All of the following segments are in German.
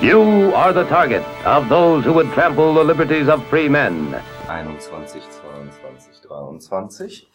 You are the target of those who would trample the liberties of free men. 21, 22, 23.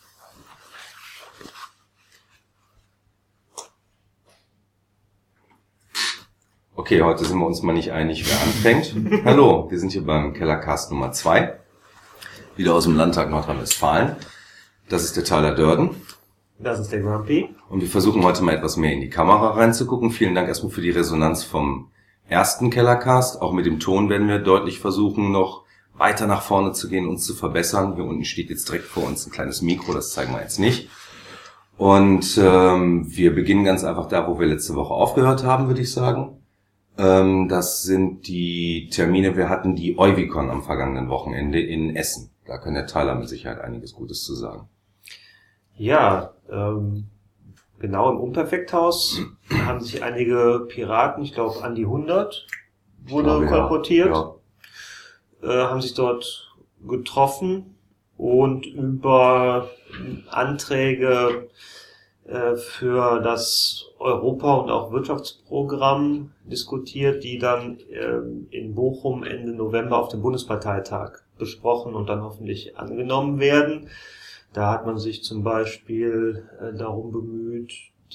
Okay, heute sind wir uns mal nicht einig, wer anfängt. Hallo, wir sind hier beim Kellercast Nummer 2. Wieder aus dem Landtag Nordrhein-Westfalen. Das ist der Tyler Durden. Das ist der Grumpy. Und wir versuchen heute mal etwas mehr in die Kamera reinzugucken. Vielen Dank erstmal für die Resonanz vom ersten Kellercast. Auch mit dem Ton werden wir deutlich versuchen, noch weiter nach vorne zu gehen, uns zu verbessern. Hier unten steht jetzt direkt vor uns ein kleines Mikro, das zeigen wir jetzt nicht. Und wir beginnen ganz einfach da, wo wir letzte Woche aufgehört haben, würde ich sagen. Das sind die Termine, wir hatten die Euvicon am vergangenen Wochenende in Essen. Da kann der Tyler mit Sicherheit einiges Gutes zu sagen. Ja, genau, im Unperfekthaus haben sich einige Piraten, ich glaube an die 100 wurde kolportiert, haben sich dort getroffen und über Anträge für das Europa- und auch Wirtschaftsprogramm diskutiert, die dann in Bochum Ende November auf dem Bundesparteitag besprochen und dann hoffentlich angenommen werden. Da hat man sich zum Beispiel darum bemüht,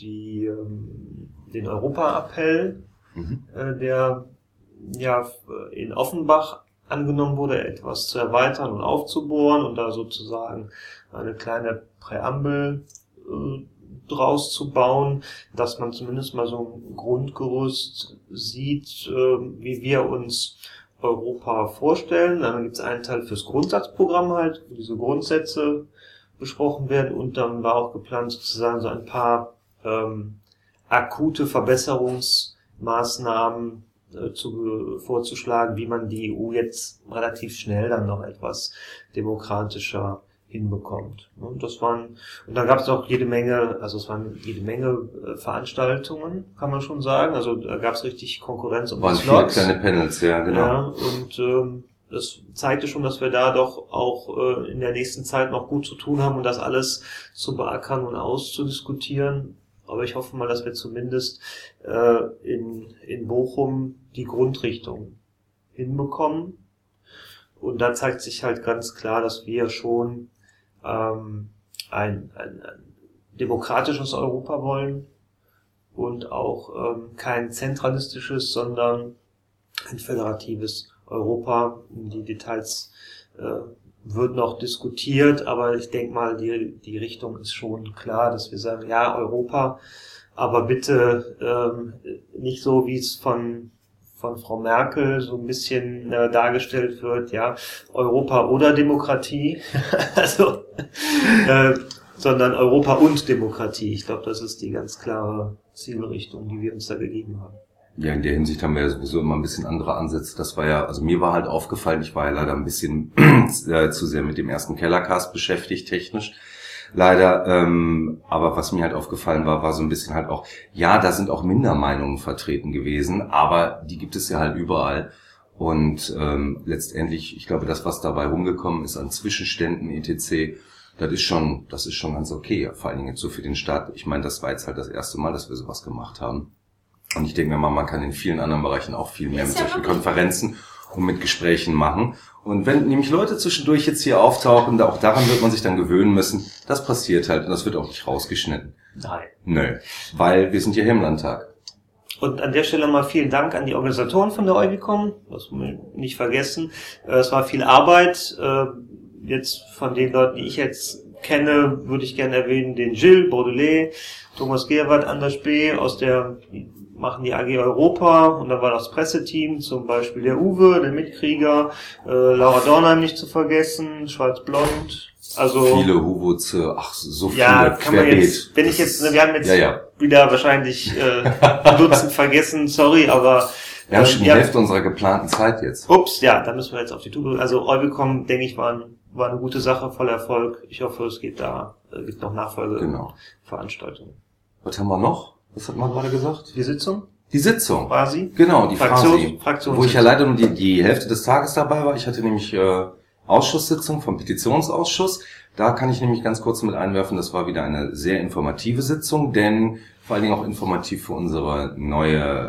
den Europa-Appell, der ja in Offenbach angenommen wurde, etwas zu erweitern und aufzubohren und da sozusagen eine kleine Präambel draus zu bauen, dass man zumindest mal so ein Grundgerüst sieht, wie wir uns Europa vorstellen. Dann gibt es einen Teil fürs Grundsatzprogramm halt, wo diese Grundsätze besprochen werden und dann war auch geplant sozusagen so ein paar akute Verbesserungsmaßnahmen vorzuschlagen, wie man die EU jetzt relativ schnell dann noch etwas demokratischer hinbekommt. Und dann gab es auch jede Menge Veranstaltungen, kann man schon sagen. Also da gab es richtig Konkurrenz um die Slots. Viele kleine Panels, ja, genau. Ja, und das zeigte schon, dass wir da doch auch in der nächsten Zeit noch gut zu tun haben und das alles zu beackern und auszudiskutieren. Aber ich hoffe mal, dass wir zumindest in Bochum die Grundrichtung hinbekommen. Und da zeigt sich halt ganz klar, dass wir schon ein demokratisches Europa wollen und auch kein zentralistisches, sondern ein föderatives Europa. Die Details wird noch diskutiert, aber ich denke mal, die Richtung ist schon klar, dass wir sagen, ja, Europa, aber bitte nicht so, wie es von Frau Merkel so ein bisschen dargestellt wird, ja, Europa oder Demokratie, also, sondern Europa und Demokratie. Ich glaube, das ist die ganz klare Zielrichtung, die wir uns da gegeben haben. Ja, in der Hinsicht haben wir ja sowieso immer ein bisschen andere Ansätze. Das war ja, also mir war halt aufgefallen, ich war ja leider ein bisschen zu sehr mit dem ersten Kellercast beschäftigt, technisch. Leider, aber was mir halt aufgefallen war so ein bisschen halt auch, ja, da sind auch Mindermeinungen vertreten gewesen, aber die gibt es ja halt überall. Und letztendlich, ich glaube, das, was dabei rumgekommen ist an Zwischenständen etc., das ist schon ganz okay, vor allen Dingen jetzt so für den Staat. Ich meine, das war jetzt halt das erste Mal, dass wir sowas gemacht haben. Und ich denke mir mal, man kann in vielen anderen Bereichen auch viel mehr mit solchen Konferenzen und mit Gesprächen machen. Und wenn nämlich Leute zwischendurch jetzt hier auftauchen, auch daran wird man sich dann gewöhnen müssen, das passiert halt und das wird auch nicht rausgeschnitten. Nein. Nö, weil wir sind ja hier im Landtag. Und an der Stelle mal vielen Dank an die Organisatoren von der Euvicon, das muss man nicht vergessen. Es war viel Arbeit. Jetzt von den Leuten, die ich jetzt kenne, würde ich gerne erwähnen, den Gilles Baudelaire, Thomas Gerwart, Anders B. machen die AG Europa und da war das Presseteam, zum Beispiel der Uwe, der Mitkrieger, Laura Dornheim nicht zu vergessen, Schwarz-Blond, also viele Huwuts, so viele, ja, kann man jetzt, wenn ich jetzt, wir haben jetzt wieder wahrscheinlich ein Dutzend vergessen, sorry, aber wir haben schon die Hälfte unserer geplanten Zeit jetzt. Ups, ja, da müssen wir jetzt auf die Tube. Also Euvicon, denke ich, war eine gute Sache, voller Erfolg. Ich hoffe, es gibt noch Nachfolgeveranstaltungen. Was haben wir noch? Was hat man gerade gesagt? Die Sitzung? Die Sitzung. Quasi. Genau, die Fraktion, wo ich ja leider nur die Hälfte des Tages dabei war. Ich hatte nämlich Ausschusssitzung vom Petitionsausschuss. Da kann ich nämlich ganz kurz mit einwerfen, das war wieder eine sehr informative Sitzung, denn vor allen Dingen auch informativ für unsere neue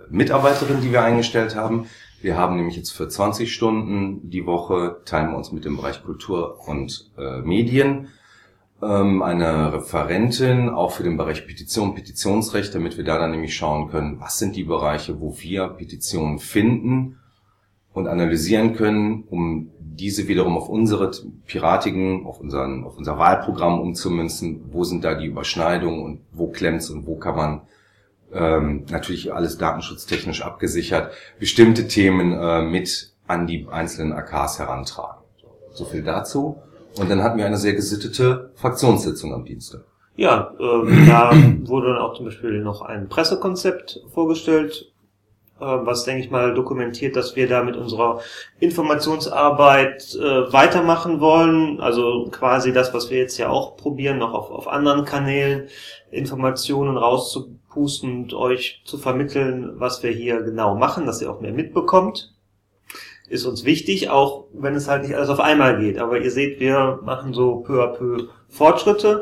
Mitarbeiterin, die wir eingestellt haben. Wir haben nämlich jetzt für 20 Stunden die Woche, teilen wir uns mit dem Bereich Kultur und Medien, eine Referentin, auch für den Bereich Petition, Petitionsrecht, damit wir da dann nämlich schauen können, was sind die Bereiche, wo wir Petitionen finden und analysieren können, um diese wiederum auf unsere Piratigen, auf unser Wahlprogramm umzumünzen. Wo sind da die Überschneidungen und wo klemmt's und wo kann man natürlich alles datenschutztechnisch abgesichert, bestimmte Themen mit an die einzelnen AKs herantragen. So viel dazu. Und dann hatten wir eine sehr gesittete Fraktionssitzung am Dienstag. Ja, da wurde dann auch zum Beispiel noch ein Pressekonzept vorgestellt, was, denke ich mal, dokumentiert, dass wir da mit unserer Informationsarbeit weitermachen wollen. Also quasi das, was wir jetzt ja auch probieren, noch auf anderen Kanälen Informationen rauszupusten und euch zu vermitteln, was wir hier genau machen, dass ihr auch mehr mitbekommt. Ist uns wichtig, auch wenn es halt nicht alles auf einmal geht. Aber ihr seht, wir machen so peu à peu Fortschritte.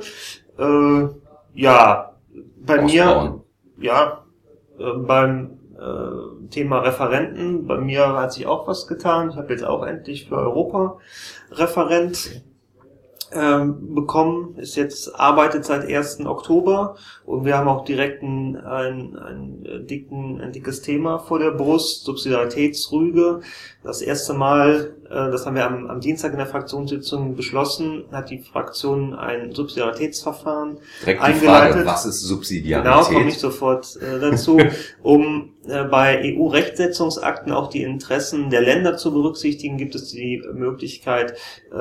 Ja, bei mir, ja, beim Thema Referenten, bei mir hat sich auch was getan. Ich habe jetzt auch endlich für Europa Referent bekommen, arbeitet seit 1. Oktober und wir haben auch direkt ein dickes Thema vor der Brust, Subsidiaritätsrüge. Das erste Mal, das haben wir am Dienstag in der Fraktionssitzung beschlossen, hat die Fraktion ein Subsidiaritätsverfahren direkt eingeleitet. Die Frage, was ist Subsidiarität? Genau, komme ich sofort dazu, um bei EU-Rechtsetzungsakten auch die Interessen der Länder zu berücksichtigen, gibt es die Möglichkeit,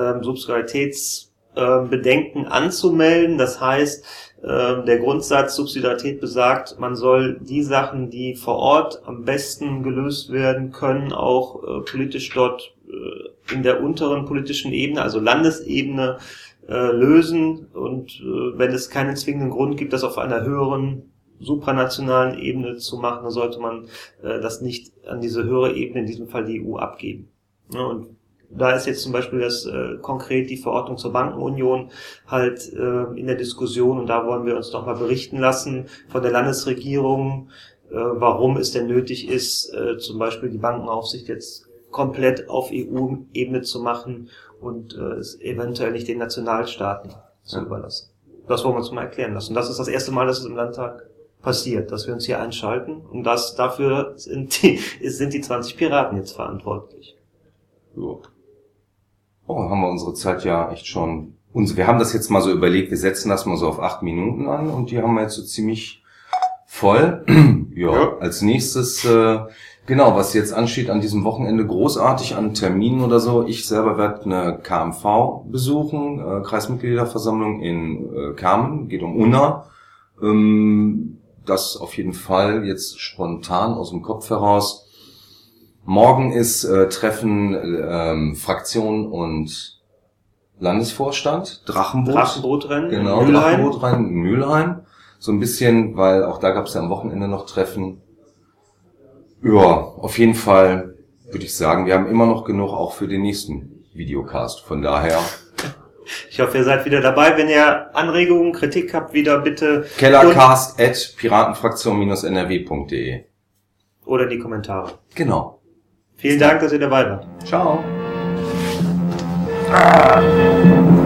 Subsidiaritätsbedenken anzumelden. Das heißt, der Grundsatz Subsidiarität besagt, man soll die Sachen, die vor Ort am besten gelöst werden können, auch politisch dort in der unteren politischen Ebene, also Landesebene, lösen. Und wenn es keinen zwingenden Grund gibt, das auf einer höheren supranationalen Ebene zu machen, dann sollte man das nicht an diese höhere Ebene, in diesem Fall die EU, abgeben. Ja, und da ist jetzt zum Beispiel konkret die Verordnung zur Bankenunion halt in der Diskussion und da wollen wir uns nochmal berichten lassen von der Landesregierung, warum es denn nötig ist, zum Beispiel die Bankenaufsicht jetzt komplett auf EU-Ebene zu machen und es eventuell nicht den Nationalstaaten zu überlassen. Das wollen wir uns mal erklären lassen. Das ist das erste Mal, dass es im Landtag passiert, dass wir uns hier einschalten und dafür sind die 20 Piraten jetzt verantwortlich. So. Oh, haben wir unsere Zeit ja echt schon. Wir haben das jetzt mal so überlegt, wir setzen das mal so auf 8 Minuten an und die haben wir jetzt so ziemlich voll. Ja, als nächstes, genau, was jetzt ansteht an diesem Wochenende, großartig an Terminen oder so. Ich selber werde eine KMV besuchen, Kreismitgliederversammlung in Kamen, geht um Unna. Das auf jeden Fall jetzt spontan aus dem Kopf heraus. Morgen ist Treffen Fraktion und Landesvorstand, Drachenbootrennen, genau, Drachenbootrennen in Mülheim. So ein bisschen, weil auch da gab es ja am Wochenende noch Treffen. Ja, auf jeden Fall würde ich sagen, wir haben immer noch genug auch für den nächsten Videocast. Von daher. Ich hoffe, ihr seid wieder dabei. Wenn ihr Anregungen, Kritik habt, wieder bitte kellercast@piratenfraktion-nrw.de oder die Kommentare. Genau. Vielen Dank, dass ihr dabei wart. Ciao.